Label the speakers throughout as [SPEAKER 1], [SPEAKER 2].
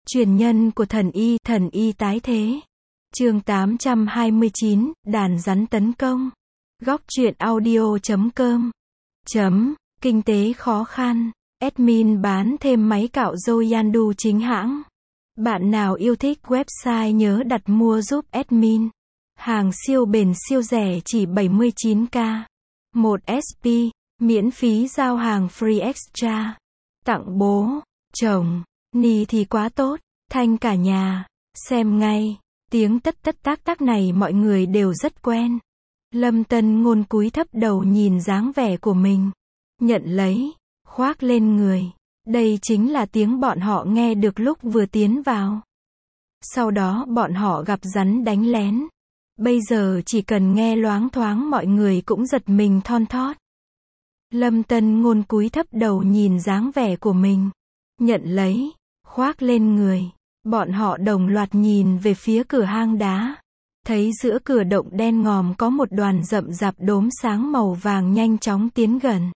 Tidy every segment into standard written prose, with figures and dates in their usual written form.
[SPEAKER 1] Truyền nhân của thần y tái thế. Chương 829, đàn rắn tấn công. Góc truyện audio.com. Kinh tế khó khăn. Admin bán thêm máy cạo râu Yandu chính hãng. Bạn nào yêu thích website nhớ đặt mua giúp admin. Hàng siêu bền siêu rẻ chỉ 79k. 1 SP, miễn phí giao hàng free extra. Tặng bố, chồng, ni thì quá tốt, thanh cả nhà. Xem ngay, tiếng tất tất tác tác này mọi người đều rất quen. Lâm Tân Ngôn cúi thấp đầu nhìn dáng vẻ của mình. Nhận lấy, khoác lên người. Đây chính là tiếng bọn họ nghe được lúc vừa tiến vào. Sau đó bọn họ gặp rắn đánh lén. Bây giờ chỉ cần nghe loáng thoáng mọi người cũng giật mình thon thót. Lâm Tân Ngôn cúi thấp đầu nhìn dáng vẻ của mình. Nhận lấy, khoác lên người. Bọn họ đồng loạt nhìn về phía cửa hang đá. Thấy giữa cửa động đen ngòm có một đoàn rậm rạp đốm sáng màu vàng nhanh chóng tiến gần.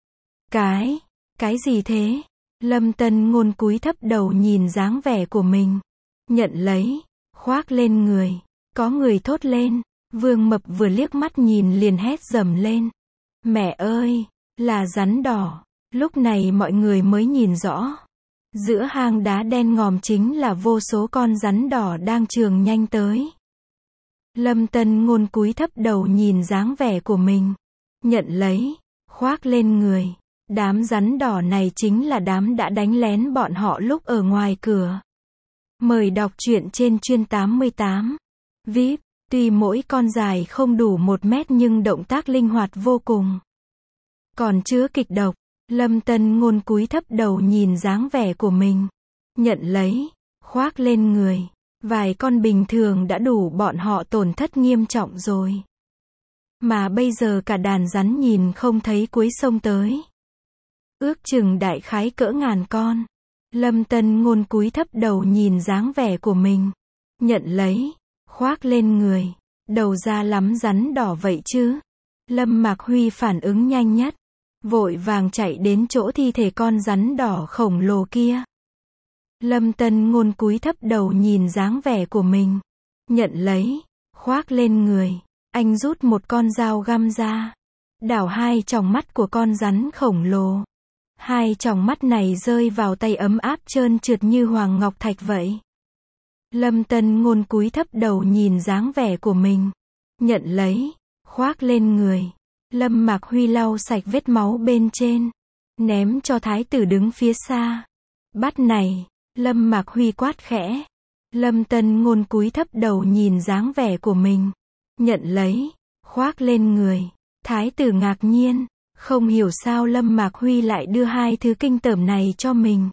[SPEAKER 1] Cái gì thế? Lâm Tân Ngôn cúi thấp đầu nhìn dáng vẻ của mình. Nhận lấy, khoác lên người. Có người thốt lên. Vương Mập vừa liếc mắt nhìn liền hét dầm lên. Mẹ ơi, là rắn đỏ. Lúc này mọi người mới nhìn rõ. Giữa hang đá đen ngòm chính là vô số con rắn đỏ đang trường nhanh tới. Lâm Tân Ngôn cúi thấp đầu nhìn dáng vẻ của mình. Nhận lấy, khoác lên người. Đám rắn đỏ này chính là đám đã đánh lén bọn họ lúc ở ngoài cửa. Mời đọc truyện trên chuyên 88. VIP, tuy mỗi con dài không đủ 1 mét nhưng động tác linh hoạt vô cùng. Còn chứa kịch độc, Lâm Tân Ngôn cúi thấp đầu nhìn dáng vẻ của mình. Nhận lấy, khoác lên người. Vài con bình thường đã đủ bọn họ tổn thất nghiêm trọng rồi. Mà bây giờ cả đàn rắn nhìn không thấy cuối sông tới. Ước chừng đại khái cỡ ngàn con. Lâm Tân Ngôn cúi thấp đầu nhìn dáng vẻ của mình. Nhận lấy, khoác lên người. Đầu ra lắm rắn đỏ vậy chứ. Lâm Mạc Huy phản ứng nhanh nhất. Vội vàng chạy đến chỗ thi thể con rắn đỏ khổng lồ kia. Lâm Tân Ngôn cúi thấp đầu nhìn dáng vẻ của mình. Nhận lấy, khoác lên người. Anh rút một con dao găm ra. Đảo 2 tròng mắt của con rắn khổng lồ. 2 tròng mắt này rơi vào tay ấm áp trơn trượt như hoàng ngọc thạch vậy. Lâm Tân Ngôn cúi thấp đầu nhìn dáng vẻ của mình. Nhận lấy, khoác lên người. Lâm Mạc Huy lau sạch vết máu bên trên. Ném cho thái tử đứng phía xa. Bắt này, Lâm Mạc Huy quát khẽ. Lâm Tân Ngôn cúi thấp đầu nhìn dáng vẻ của mình. Nhận lấy, khoác lên người. Thái tử ngạc nhiên. Không hiểu sao Lâm Mạc Huy lại đưa 2 thứ kinh tởm này cho mình.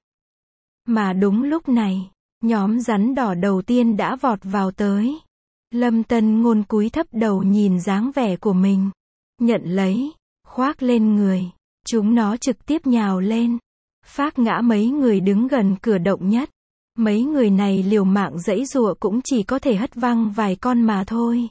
[SPEAKER 1] Mà đúng lúc này, nhóm rắn đỏ đầu tiên đã vọt vào tới. Lâm Tân Ngôn cúi thấp đầu nhìn dáng vẻ của mình. Nhận lấy, khoác lên người. Chúng nó trực tiếp nhào lên. Phác ngã mấy người đứng gần cửa động nhất. Mấy người này liều mạng giãy giụa cũng chỉ có thể hất văng vài con mà thôi.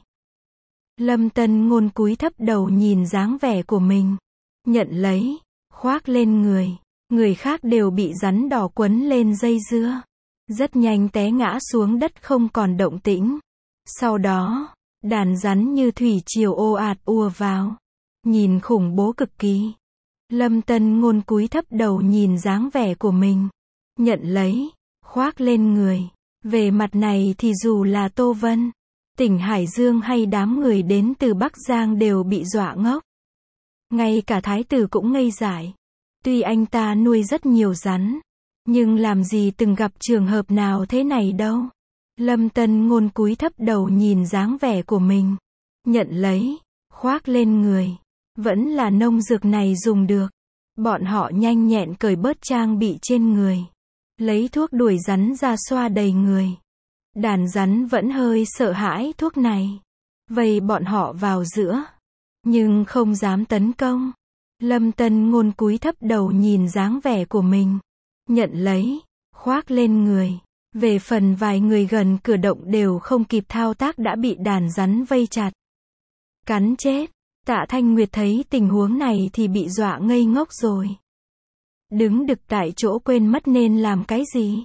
[SPEAKER 1] Lâm Tân Ngôn cúi thấp đầu nhìn dáng vẻ của mình. Nhận lấy, khoác lên người. Người khác đều bị rắn đỏ quấn lên dây dưa. Rất nhanh té ngã xuống đất không còn động tĩnh. Sau đó, đàn rắn như thủy triều ồ ạt ùa vào. Nhìn khủng bố cực kỳ. Lâm Tân Ngôn cúi thấp đầu nhìn dáng vẻ của mình. Nhận lấy, khoác lên người. Về mặt này thì dù là Tô Vân, tỉnh Hải Dương hay đám người đến từ Bắc Giang đều bị dọa ngốc. Ngay cả thái tử cũng ngây dại. Tuy anh ta nuôi rất nhiều rắn, nhưng làm gì từng gặp trường hợp nào thế này đâu. Lâm Tân Ngôn cúi thấp đầu nhìn dáng vẻ của mình. Nhận lấy, khoác lên người. Vẫn là nông dược này dùng được. Bọn họ nhanh nhẹn cởi bớt trang bị trên người. Lấy thuốc đuổi rắn ra xoa đầy người. Đàn rắn vẫn hơi sợ hãi thuốc này. Vây bọn họ vào giữa. Nhưng không dám tấn công. Lâm Tân Ngôn cúi thấp đầu nhìn dáng vẻ của mình. Nhận lấy, khoác lên người. Về phần vài người gần cửa động đều không kịp thao tác đã bị đàn rắn vây chặt. Cắn chết. Tạ Thanh Nguyệt thấy tình huống này thì bị dọa ngây ngốc rồi. Đứng đực tại chỗ quên mất nên làm cái gì.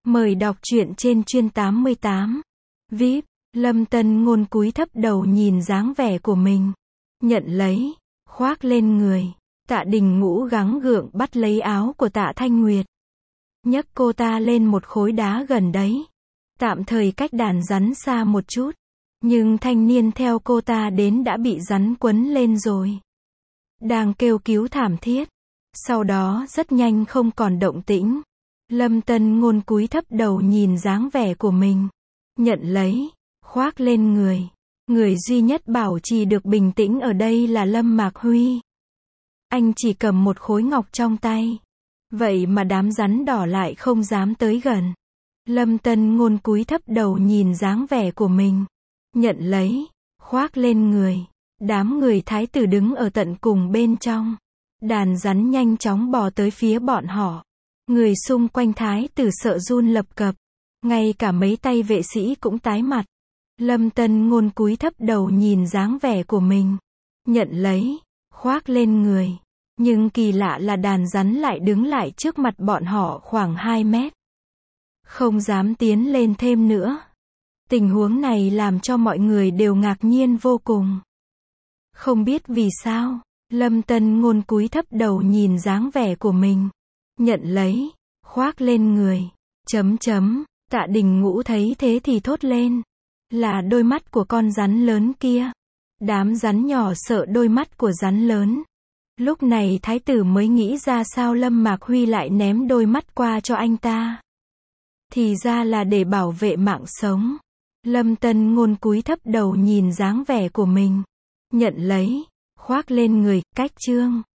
[SPEAKER 1] Mời đọc truyện trên chuyên 88. VIP, Lâm Tân Ngôn cúi thấp đầu nhìn dáng vẻ của mình. Nhận lấy, khoác lên người. Tạ Đình Ngũ gắng gượng bắt lấy áo của Tạ Thanh Nguyệt. Nhấc cô ta lên một khối đá gần đấy. Tạm thời cách đàn rắn xa một chút. Nhưng thanh niên theo cô ta đến đã bị rắn quấn lên rồi. Đang kêu cứu thảm thiết. Sau đó rất nhanh không còn động tĩnh. Lâm Tân Ngôn cúi thấp đầu nhìn dáng vẻ của mình. Nhận lấy, khoác lên người. Người duy nhất bảo trì được bình tĩnh ở đây là Lâm Mạc Huy. Anh chỉ cầm một khối ngọc trong tay. Vậy mà đám rắn đỏ lại không dám tới gần. Lâm Tân Ngôn cúi thấp đầu nhìn dáng vẻ của mình. Nhận lấy, khoác lên người. Đám người thái tử đứng ở tận cùng bên trong. Đàn rắn nhanh chóng bò tới phía bọn họ. Người xung quanh thái tử sợ run lập cập. Ngay cả mấy tay vệ sĩ cũng tái mặt. Lâm Tân Ngôn cúi thấp đầu nhìn dáng vẻ của mình. Nhận lấy, khoác lên người. Nhưng kỳ lạ là đàn rắn lại đứng lại trước mặt bọn họ khoảng 2 mét. Không dám tiến lên thêm nữa. Tình huống này làm cho mọi người đều ngạc nhiên vô cùng. Không biết vì sao, Lâm Tân Ngôn cúi thấp đầu nhìn dáng vẻ của mình. Nhận lấy, khoác lên người. Tạ Đình Ngũ thấy thế thì thốt lên. Là đôi mắt của con rắn lớn kia. Đám rắn nhỏ sợ đôi mắt của rắn lớn. Lúc này thái tử mới nghĩ ra sao Lâm Mạc Huy lại ném đôi mắt qua cho anh ta. Thì ra là để bảo vệ mạng sống. Lâm Tân Ngôn cúi thấp đầu nhìn dáng vẻ của mình. Nhận lấy, khoác lên người, cách chương.